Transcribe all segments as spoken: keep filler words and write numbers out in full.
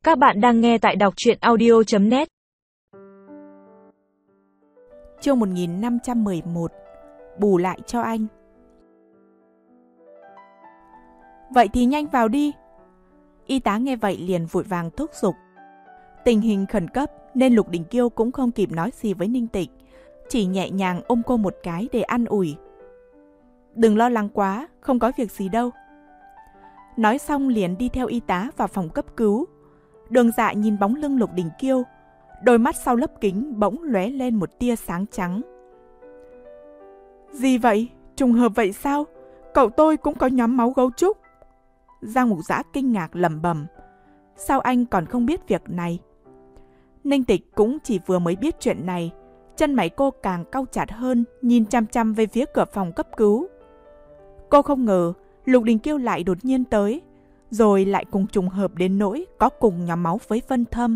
Các bạn đang nghe tại đọc truyện audio chấm net. Chương một nghìn năm trăm mười một. Bù lại cho anh. Vậy thì nhanh vào đi. Y tá nghe vậy liền vội vàng thúc giục. Tình hình khẩn cấp nên Lục Đình Kiêu cũng không kịp nói gì với Ninh Tịch, chỉ nhẹ nhàng ôm cô một cái để an ủi. Đừng lo lắng quá, không có việc gì đâu. Nói xong liền đi theo y tá vào phòng cấp cứu. Đường Dạ nhìn bóng lưng Lục Đình Kiêu, đôi mắt sau lớp kính bỗng lóe lên một tia sáng trắng. Gì vậy? Trùng hợp vậy sao? Cậu tôi cũng có nhóm máu gấu trúc. Giang Mục Dã kinh ngạc lẩm bẩm. Sao anh còn không biết việc này? Ninh Tịch cũng chỉ vừa mới biết chuyện này, chân mày cô càng cau chặt hơn, nhìn chăm chăm về phía cửa phòng cấp cứu. Cô không ngờ Lục Đình Kiêu lại đột nhiên tới, rồi lại cùng trùng hợp đến nỗi có cùng nhóm máu với Vân Thâm.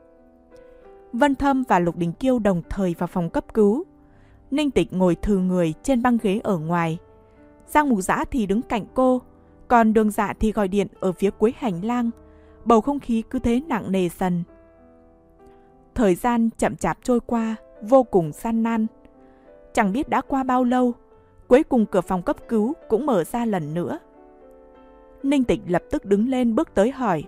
Vân Thâm và Lục Đình Kiêu đồng thời vào phòng cấp cứu. Ninh Tịch ngồi thừ người trên băng ghế ở ngoài. Giang Mục Dã thì đứng cạnh cô, còn Đường Dạ thì gọi điện ở phía cuối hành lang. Bầu không khí cứ thế nặng nề dần. Thời gian chậm chạp trôi qua, vô cùng gian nan. Chẳng biết đã qua bao lâu, cuối cùng cửa phòng cấp cứu cũng mở ra lần nữa. Ninh Tịch lập tức đứng lên bước tới hỏi.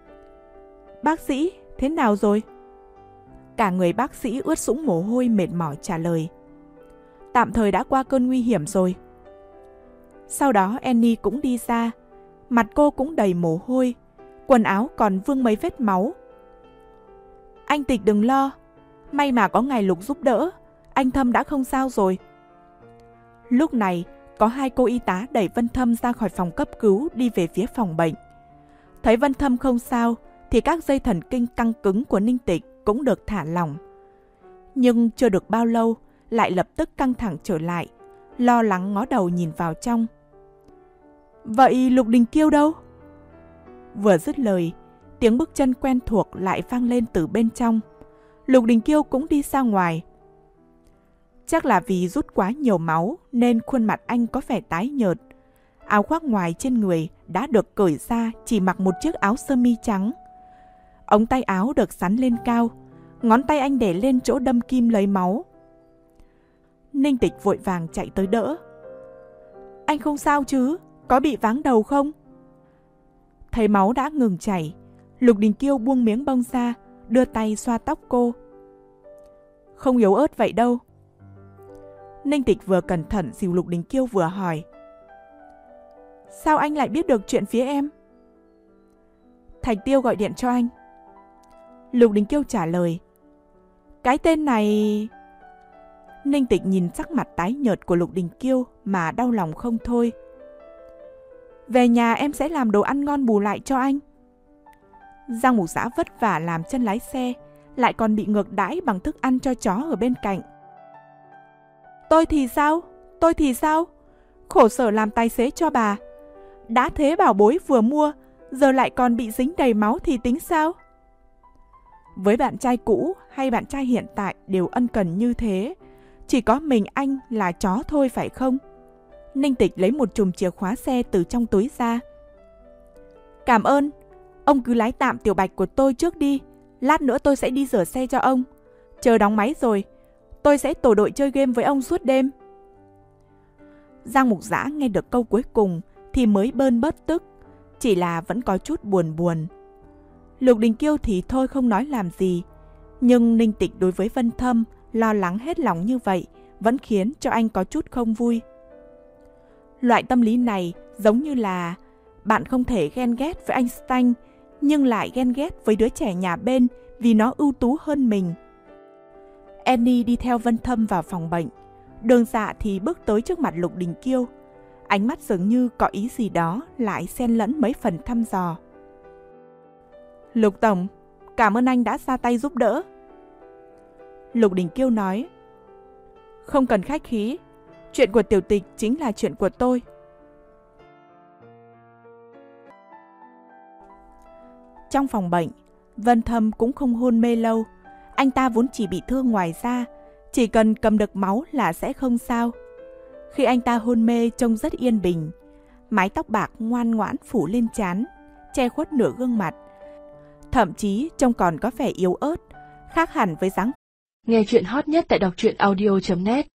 Bác sĩ, thế nào rồi? Cả người bác sĩ ướt sũng mồ hôi mệt mỏi trả lời. Tạm thời đã qua cơn nguy hiểm rồi. Sau đó Annie cũng đi ra, mặt cô cũng đầy mồ hôi, quần áo còn vương mấy vết máu. Anh Tịch đừng lo, may mà có ngài Lục giúp đỡ, anh Thâm đã không sao rồi. Lúc này, có hai cô y tá đẩy Vân Thâm ra khỏi phòng cấp cứu đi về phía phòng bệnh. Thấy Vân Thâm không sao, thì các dây thần kinh căng cứng của Ninh Tịch cũng được thả lỏng. Nhưng chưa được bao lâu, lại lập tức căng thẳng trở lại, lo lắng ngó đầu nhìn vào trong. Vậy Lục Đình Kiêu đâu? Vừa dứt lời, tiếng bước chân quen thuộc lại vang lên từ bên trong. Lục Đình Kiêu cũng đi ra ngoài. Chắc là vì rút quá nhiều máu nên khuôn mặt anh có vẻ tái nhợt. Áo khoác ngoài trên người đã được cởi ra, chỉ mặc một chiếc áo sơ mi trắng. Ống tay áo được xắn lên cao, ngón tay anh để lên chỗ đâm kim lấy máu. Ninh Tịch vội vàng chạy tới đỡ. Anh không sao chứ? Có bị váng đầu không? Thấy máu đã ngừng chảy, Lục Đình Kiêu buông miếng bông ra, đưa tay xoa tóc cô. Không yếu ớt vậy đâu. Ninh Tịch vừa cẩn thận dìu Lục Đình Kiêu vừa hỏi. Sao anh lại biết được chuyện phía em? Thạch Tiêu gọi điện cho anh. Lục Đình Kiêu trả lời. Cái tên này... Ninh Tịch nhìn sắc mặt tái nhợt của Lục Đình Kiêu mà đau lòng không thôi. Về nhà em sẽ làm đồ ăn ngon bù lại cho anh. Giang Mục Dã vất vả làm chân lái xe, lại còn bị ngược đãi bằng thức ăn cho chó ở bên cạnh. Tôi thì sao? Tôi thì sao? Khổ sở làm tài xế cho bà. Đã thế bảo bối vừa mua, giờ lại còn bị dính đầy máu thì tính sao? Với bạn trai cũ hay bạn trai hiện tại đều ân cần như thế, chỉ có mình anh là chó thôi phải không? Ninh Tịch lấy một chùm chìa khóa xe từ trong túi ra. Cảm ơn, ông cứ lái tạm Tiểu Bạch của tôi trước đi, lát nữa tôi sẽ đi rửa xe cho ông. Chờ đóng máy rồi, tôi sẽ tổ đội chơi game với ông suốt đêm. Giang Mục Dã nghe được câu cuối cùng thì mới bơn bớt tức, chỉ là vẫn có chút buồn buồn. Lục Đình Kiêu thì thôi không nói làm gì, nhưng Ninh Tịch đối với Vân Thâm lo lắng hết lòng như vậy vẫn khiến cho anh có chút không vui. Loại tâm lý này giống như là bạn không thể ghen ghét với anh Stanh, nhưng lại ghen ghét với đứa trẻ nhà bên vì nó ưu tú hơn mình. Annie đi theo Vân Thâm vào phòng bệnh. Đường Dạ thì bước tới trước mặt Lục Đình Kiêu. Ánh mắt dường như có ý gì đó lại xen lẫn mấy phần thăm dò. Lục Tổng, cảm ơn anh đã ra tay giúp đỡ. Lục Đình Kiêu nói. Không cần khách khí, chuyện của Tiểu Tịch chính là chuyện của tôi. Trong phòng bệnh, Vân Thâm cũng không hôn mê lâu. Anh ta vốn chỉ bị thương ngoài da, chỉ cần cầm được máu là sẽ không sao. Khi anh ta hôn mê trông rất yên bình, mái tóc bạc ngoan ngoãn phủ lên trán, che khuất nửa gương mặt, thậm chí trông còn có vẻ yếu ớt, khác hẳn với dáng. Nghe chuyện hot nhất tại đọc truyện audio chấm net